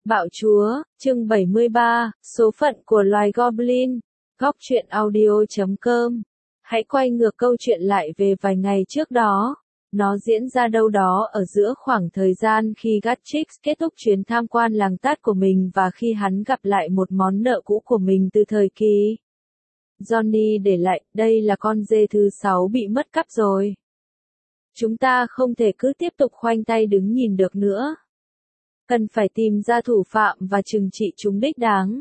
Bạo Chúa, chương 73, số phận của loài Goblin, góc truyện audio.com. Hãy quay ngược câu chuyện lại về vài ngày trước đó. Nó diễn ra đâu đó ở giữa khoảng thời gian khi Gatchix kết thúc chuyến tham quan làng Tát của mình và khi hắn gặp lại một món nợ cũ của mình từ thời kỳ Johnny để lại. Đây là con dê thứ 6 bị mất cắp rồi. Chúng ta không thể cứ tiếp tục khoanh tay đứng nhìn được nữa. Cần phải tìm ra thủ phạm và trừng trị chúng đích đáng.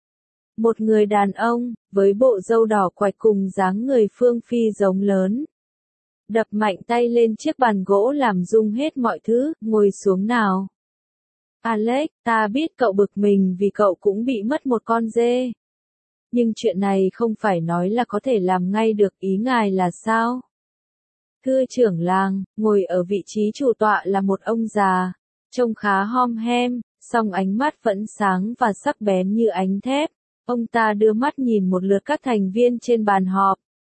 Một người đàn ông, với bộ râu đỏ quạch cùng dáng người phương phi giống lớn. Đập mạnh tay lên chiếc bàn gỗ làm rung hết mọi thứ, ngồi xuống nào. Alex, ta biết cậu bực mình vì cậu cũng bị mất một con dê. Nhưng chuyện này không phải nói là có thể làm ngay được, ý ngài là sao? Thưa trưởng làng, ngồi ở vị trí chủ tọa là một ông già. Trông khá hom hem, song ánh mắt vẫn sáng và sắc bén như ánh thép. Ông ta đưa mắt nhìn một lượt các thành viên trên bàn họp.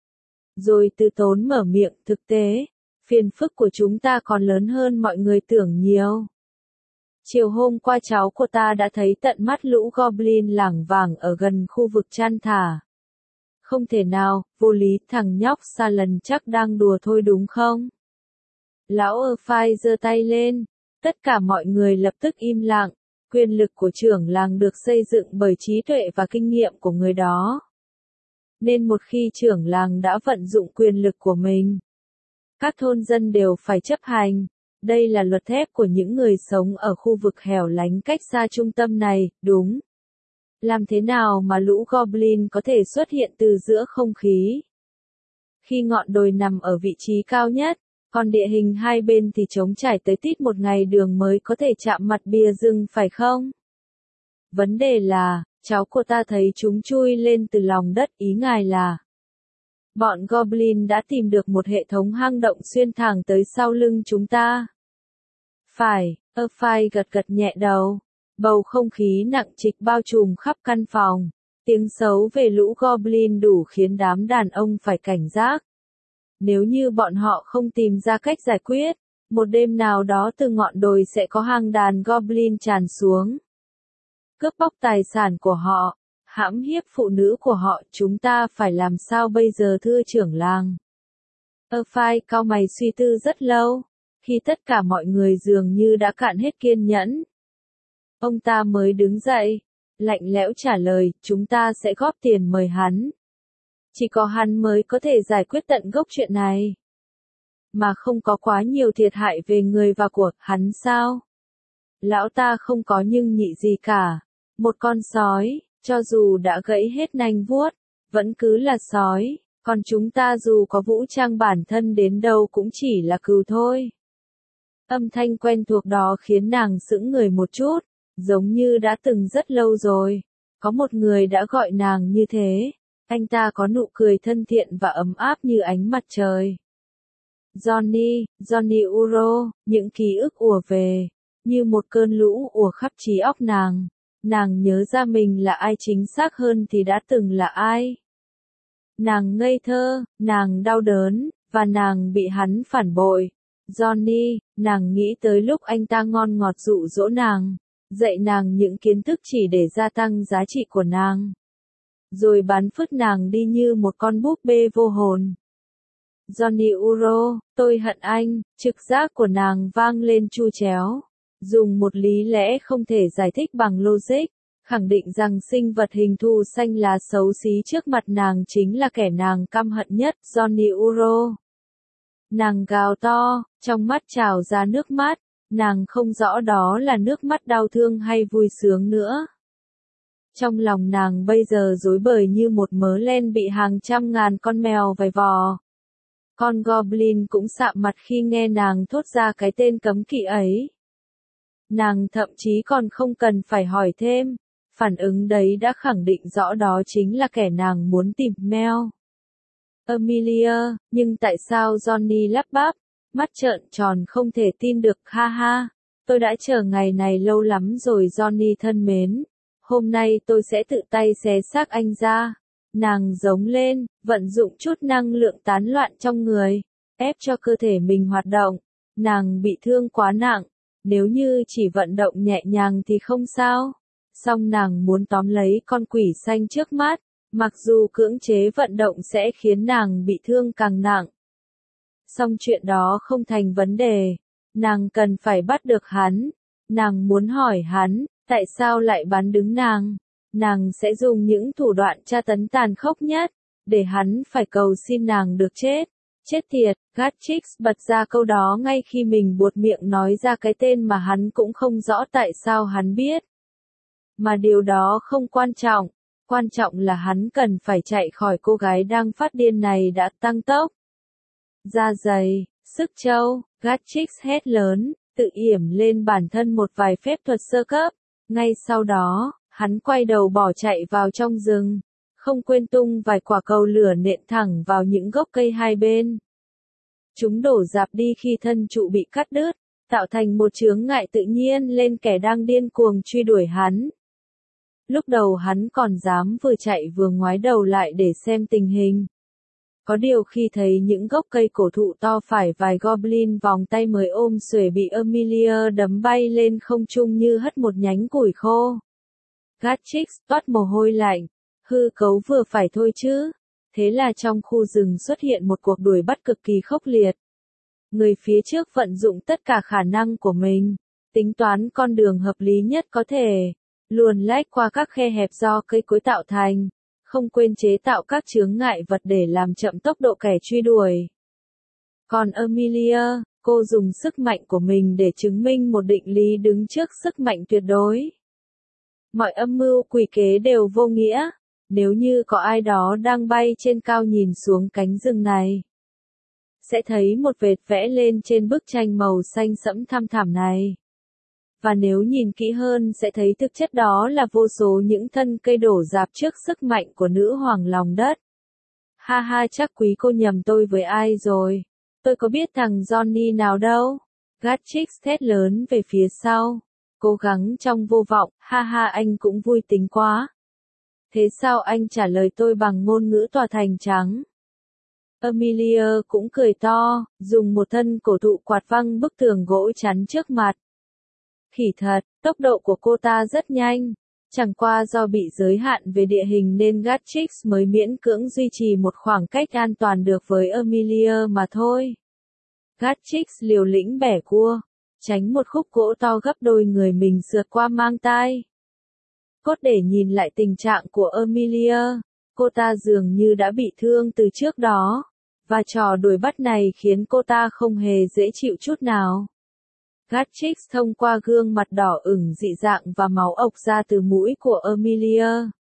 Rồi từ tốn mở miệng, thực tế, phiền phức của chúng ta còn lớn hơn mọi người tưởng nhiều. Chiều hôm qua cháu của ta đã thấy tận mắt lũ Goblin lảng vảng ở gần khu vực chăn thả. Không thể nào, vô lý, thằng nhóc Salon chắc đang đùa thôi đúng không? Lão Phai giơ tay lên. Tất cả mọi người lập tức im lặng. Quyền lực của trưởng làng được xây dựng bởi trí tuệ và kinh nghiệm của người đó. Nên một khi trưởng làng đã vận dụng quyền lực của mình, các thôn dân đều phải chấp hành. Đây là luật thép của những người sống ở khu vực hẻo lánh cách xa trung tâm này, đúng. Làm thế nào mà lũ Goblin có thể xuất hiện từ giữa không khí? Khi ngọn đồi nằm ở vị trí cao nhất, còn địa hình hai bên thì trống trải tới tít một ngày đường mới có thể chạm mặt bìa rừng phải không? Vấn đề là, cháu của ta thấy chúng chui lên từ lòng đất, ý ngài là bọn Goblin đã tìm được một hệ thống hang động xuyên thẳng tới sau lưng chúng ta. Phải, Phai gật gật nhẹ đầu. Bầu không khí nặng trịch bao trùm khắp căn phòng. Tiếng xấu về lũ Goblin đủ khiến đám đàn ông phải cảnh giác. Nếu như bọn họ không tìm ra cách giải quyết, một đêm nào đó từ ngọn đồi sẽ có hàng đàn Goblin tràn xuống. Cướp bóc tài sản của họ, hãm hiếp phụ nữ của họ, chúng ta phải làm sao bây giờ thưa trưởng làng? Phai cau mày suy tư rất lâu, khi tất cả mọi người dường như đã cạn hết kiên nhẫn. Ông ta mới đứng dậy, lạnh lẽo trả lời, chúng ta sẽ góp tiền mời hắn. Chỉ có hắn mới có thể giải quyết tận gốc chuyện này. Mà không có quá nhiều thiệt hại về người và của hắn sao? Lão ta không có nhưng nhị gì cả. Một con sói, cho dù đã gãy hết nanh vuốt, vẫn cứ là sói. Còn chúng ta dù có vũ trang bản thân đến đâu cũng chỉ là cừu thôi. Âm thanh quen thuộc đó khiến nàng sững người một chút, giống như đã từng rất lâu rồi. Có một người đã gọi nàng như thế. Anh ta có nụ cười thân thiện và ấm áp như ánh mặt trời. Johnny Uro, những ký ức ùa về, như một cơn lũ ùa khắp trí óc nàng. Nàng nhớ ra mình là ai, chính xác hơn thì đã từng là ai. Nàng ngây thơ, nàng đau đớn, và nàng bị hắn phản bội. Johnny, nàng nghĩ tới lúc anh ta ngon ngọt dụ dỗ nàng, dạy nàng những kiến thức chỉ để gia tăng giá trị của nàng. Rồi bán phứt nàng đi như một con búp bê vô hồn. Johnny Uro, tôi hận anh, trực giác của nàng vang lên chu chéo. Dùng một lý lẽ không thể giải thích bằng logic, khẳng định rằng sinh vật hình thù xanh lá xấu xí trước mặt nàng chính là kẻ nàng căm hận nhất, Johnny Uro. Nàng gào to, trong mắt trào ra nước mắt, nàng không rõ đó là nước mắt đau thương hay vui sướng nữa. Trong lòng nàng bây giờ rối bời như một mớ len bị hàng trăm ngàn con mèo vày vò. Con Goblin cũng sạm mặt khi nghe nàng thốt ra cái tên cấm kỵ ấy. Nàng thậm chí còn không cần phải hỏi thêm, phản ứng đấy đã khẳng định rõ đó chính là kẻ nàng muốn tìm. Mel. Amelia, nhưng tại sao? Johnny lắp bắp, mắt trợn tròn không thể tin được, ha ha. Tôi đã chờ ngày này lâu lắm rồi Johnny thân mến. Hôm nay tôi sẽ tự tay xé xác anh ra. Nàng giống lên, vận dụng chút năng lượng tán loạn trong người, ép cho cơ thể mình hoạt động. Nàng bị thương quá nặng, Nếu như chỉ vận động nhẹ nhàng thì không sao. Song nàng muốn tóm lấy con quỷ xanh trước mắt, mặc dù cưỡng chế vận động sẽ khiến nàng bị thương càng nặng. Song chuyện đó không thành vấn đề, nàng cần phải bắt được hắn. Nàng muốn hỏi hắn, tại sao lại bắn đứng nàng? Nàng sẽ dùng những thủ đoạn tra tấn tàn khốc nhất, để hắn phải cầu xin nàng được chết. Chết tiệt, Gatchix bật ra câu đó ngay khi mình buột miệng nói ra cái tên mà hắn cũng không rõ tại sao hắn biết. Mà điều đó không quan trọng là hắn cần phải chạy khỏi cô gái đang phát điên này đã tăng tốc. Da dày, sức trâu, Gatchix hét lớn, tự yểm lên bản thân một vài phép thuật sơ cấp. Ngay sau đó, hắn quay đầu bỏ chạy vào trong rừng, không quên tung vài quả cầu lửa nện thẳng vào những gốc cây hai bên. Chúng đổ rạp đi khi thân trụ bị cắt đứt, tạo thành một chướng ngại tự nhiên lên kẻ đang điên cuồng truy đuổi hắn. Lúc đầu hắn còn dám vừa chạy vừa ngoái đầu lại để xem tình hình. Có điều khi thấy những gốc cây cổ thụ to phải vài goblin vòng tay mới ôm xuể bị Amelia đấm bay lên không trung như hất một nhánh củi khô. Gatchix toát mồ hôi lạnh, hư cấu vừa phải thôi chứ. Thế là trong khu rừng xuất hiện một cuộc đuổi bắt cực kỳ khốc liệt. Người phía trước vận dụng tất cả khả năng của mình, tính toán con đường hợp lý nhất có thể, luồn lách qua các khe hẹp do cây cối tạo thành, không quên chế tạo các chướng ngại vật để làm chậm tốc độ kẻ truy đuổi. Còn Amelia, cô dùng sức mạnh của mình để chứng minh một định lý đứng trước sức mạnh tuyệt đối. Mọi âm mưu quỷ kế đều vô nghĩa, nếu như có ai đó đang bay trên cao nhìn xuống cánh rừng này, sẽ thấy một vệt vẽ lên trên bức tranh màu xanh sẫm thăm thẳm này. Và nếu nhìn kỹ hơn sẽ thấy thực chất đó là vô số những thân cây đổ rạp trước sức mạnh của nữ hoàng lòng đất. Ha ha, chắc quý cô nhầm tôi với ai rồi. Tôi có biết thằng Johnny nào đâu. Gatchix thét lớn về phía sau. Cố gắng trong vô vọng, ha ha, anh cũng vui tính quá. Thế sao anh trả lời tôi bằng ngôn ngữ tỏa thành trắng? Amelia cũng cười to, dùng một thân cổ thụ quạt văng bức tường gỗ chắn trước mặt. Khỉ thật, tốc độ của cô ta rất nhanh. Chẳng qua do bị giới hạn về địa hình nên Gatchix mới miễn cưỡng duy trì một khoảng cách an toàn được với Amelia mà thôi. Gatchix liều lĩnh bẻ cua, tránh một khúc gỗ to gấp đôi người mình sượt qua mang tai. Cốt để nhìn lại tình trạng của Amelia, cô ta dường như đã bị thương từ trước đó, và trò đuổi bắt này khiến cô ta không hề dễ chịu chút nào. Gatchix thông qua gương mặt đỏ ửng dị dạng và máu ộc ra từ mũi của Amelia,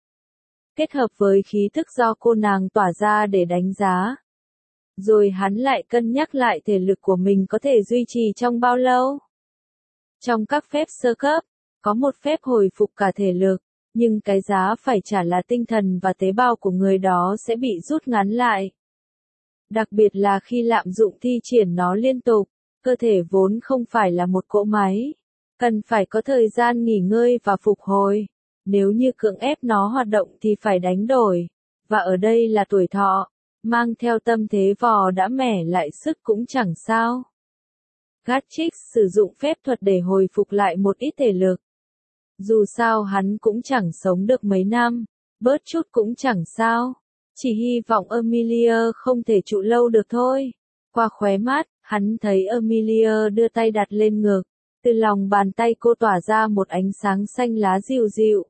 kết hợp với khí thức do cô nàng tỏa ra để đánh giá. Rồi hắn lại cân nhắc lại thể lực của mình có thể duy trì trong bao lâu. Trong các phép sơ cấp, có một phép hồi phục cả thể lực, nhưng cái giá phải trả là tinh thần và tế bào của người đó sẽ bị rút ngắn lại. Đặc biệt là khi lạm dụng thi triển nó liên tục, cơ thể vốn không phải là một cỗ máy, cần phải có thời gian nghỉ ngơi và phục hồi. Nếu như cưỡng ép nó hoạt động thì phải đánh đổi, và ở đây là tuổi thọ, mang theo tâm thế vò đã mẻ lại sức cũng chẳng sao. Gatchix sử dụng phép thuật để hồi phục lại một ít thể lực. Dù sao hắn cũng chẳng sống được mấy năm, bớt chút cũng chẳng sao. Chỉ hy vọng Amelia không thể trụ lâu được thôi. Qua khóe mắt, hắn thấy Amelia đưa tay đặt lên ngực. Từ lòng bàn tay cô tỏa ra một ánh sáng xanh lá dịu dịu.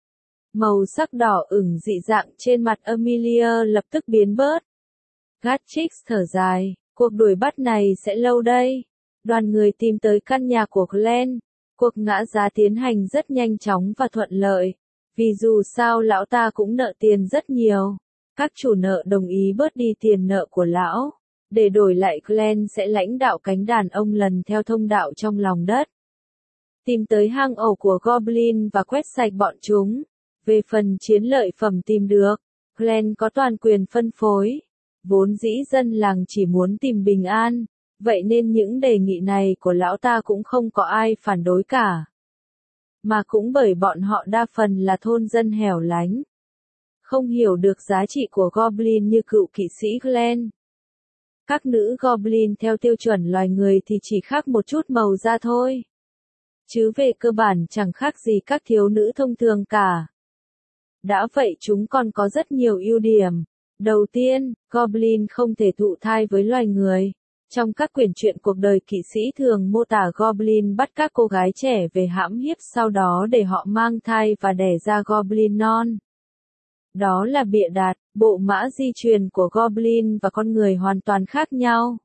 Màu sắc đỏ ửng dị dạng trên mặt Amelia lập tức biến bớt. Gatchix thở dài, cuộc đuổi bắt này sẽ lâu đây. Đoàn người tìm tới căn nhà của Glenn. Cuộc ngã giá tiến hành rất nhanh chóng và thuận lợi. Vì dù sao lão ta cũng nợ tiền rất nhiều. Các chủ nợ đồng ý bớt đi tiền nợ của lão. Để đổi lại Glenn sẽ lãnh đạo cánh đàn ông lần theo thông đạo trong lòng đất. Tìm tới hang ổ của Goblin và quét sạch bọn chúng. Về phần chiến lợi phẩm tìm được, Glenn có toàn quyền phân phối. Vốn dĩ dân làng chỉ muốn tìm bình an, vậy nên những đề nghị này của lão ta cũng không có ai phản đối cả. Mà cũng bởi bọn họ đa phần là thôn dân hẻo lánh. Không hiểu được giá trị của Goblin như cựu kỵ sĩ Glenn. Các nữ Goblin theo tiêu chuẩn loài người thì chỉ khác một chút màu da thôi. chứ về cơ bản chẳng khác gì các thiếu nữ thông thường cả. Đã vậy chúng còn có rất nhiều ưu điểm. Đầu tiên, Goblin không thể thụ thai với loài người. Trong các quyển truyện cuộc đời kỵ sĩ thường mô tả Goblin bắt các cô gái trẻ về hãm hiếp sau đó để họ mang thai và đẻ ra Goblin non. Đó là bịa đặt, bộ mã di truyền của Goblin và con người hoàn toàn khác nhau.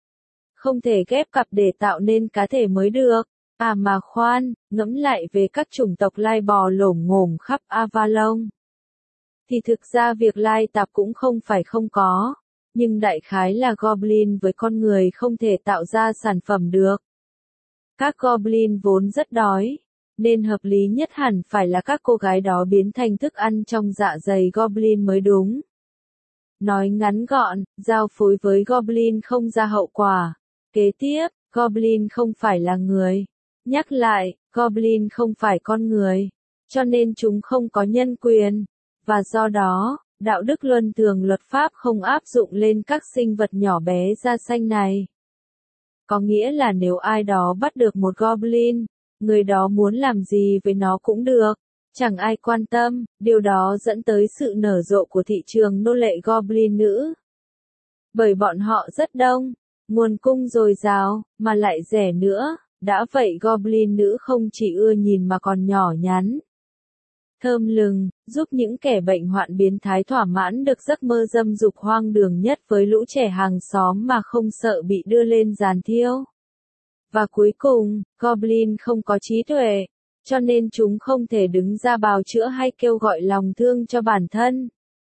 Không thể ghép cặp để tạo nên cá thể mới được. À mà khoan, ngẫm lại về các chủng tộc lai bò lổm ngổm khắp Avalon. Thì thực ra việc lai tạp cũng không phải không có, nhưng đại khái là Goblin với con người không thể tạo ra sản phẩm được. Các Goblin vốn rất đói, nên hợp lý nhất hẳn phải là các cô gái đó biến thành thức ăn trong dạ dày Goblin mới đúng. Nói ngắn gọn, giao phối với Goblin không ra hậu quả. Kế tiếp, Goblin không phải là người. Nhắc lại, Goblin không phải con người, cho nên chúng không có nhân quyền. Và do đó, đạo đức luân thường luật pháp không áp dụng lên các sinh vật nhỏ bé da xanh này. Có nghĩa là nếu ai đó bắt được một Goblin, người đó muốn làm gì với nó cũng được. Chẳng ai quan tâm, điều đó dẫn tới sự nở rộ của thị trường nô lệ Goblin nữ. Bởi bọn họ rất đông, nguồn cung dồi dào, mà lại rẻ nữa, đã vậy Goblin nữ không chỉ ưa nhìn mà còn nhỏ nhắn, thơm lừng, giúp những kẻ bệnh hoạn biến thái thỏa mãn được giấc mơ dâm dục hoang đường nhất với lũ trẻ hàng xóm mà không sợ bị đưa lên giàn thiêu. Và cuối cùng, Goblin không có trí tuệ, cho nên chúng không thể đứng ra bào chữa hay kêu gọi lòng thương cho bản thân.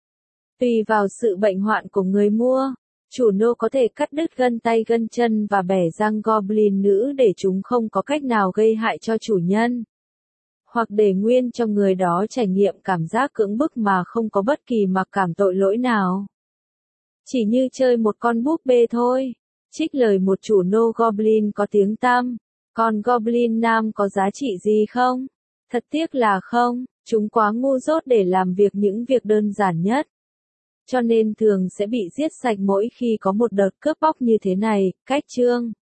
Tùy vào sự bệnh hoạn của người mua, chủ nô có thể cắt đứt gân tay gân chân và bẻ răng Goblin nữ để chúng không có cách nào gây hại cho chủ nhân. Hoặc để nguyên cho người đó trải nghiệm cảm giác cưỡng bức mà không có bất kỳ mặc cảm tội lỗi nào. Chỉ như chơi một con búp bê thôi. Trích lời một chủ nô Goblin có tiếng tăm. Còn Goblin nam có giá trị gì không? Thật tiếc là không, chúng quá ngu dốt để làm những việc đơn giản nhất. Cho nên thường sẽ bị giết sạch mỗi khi có một đợt cướp bóc như thế này. Cách chương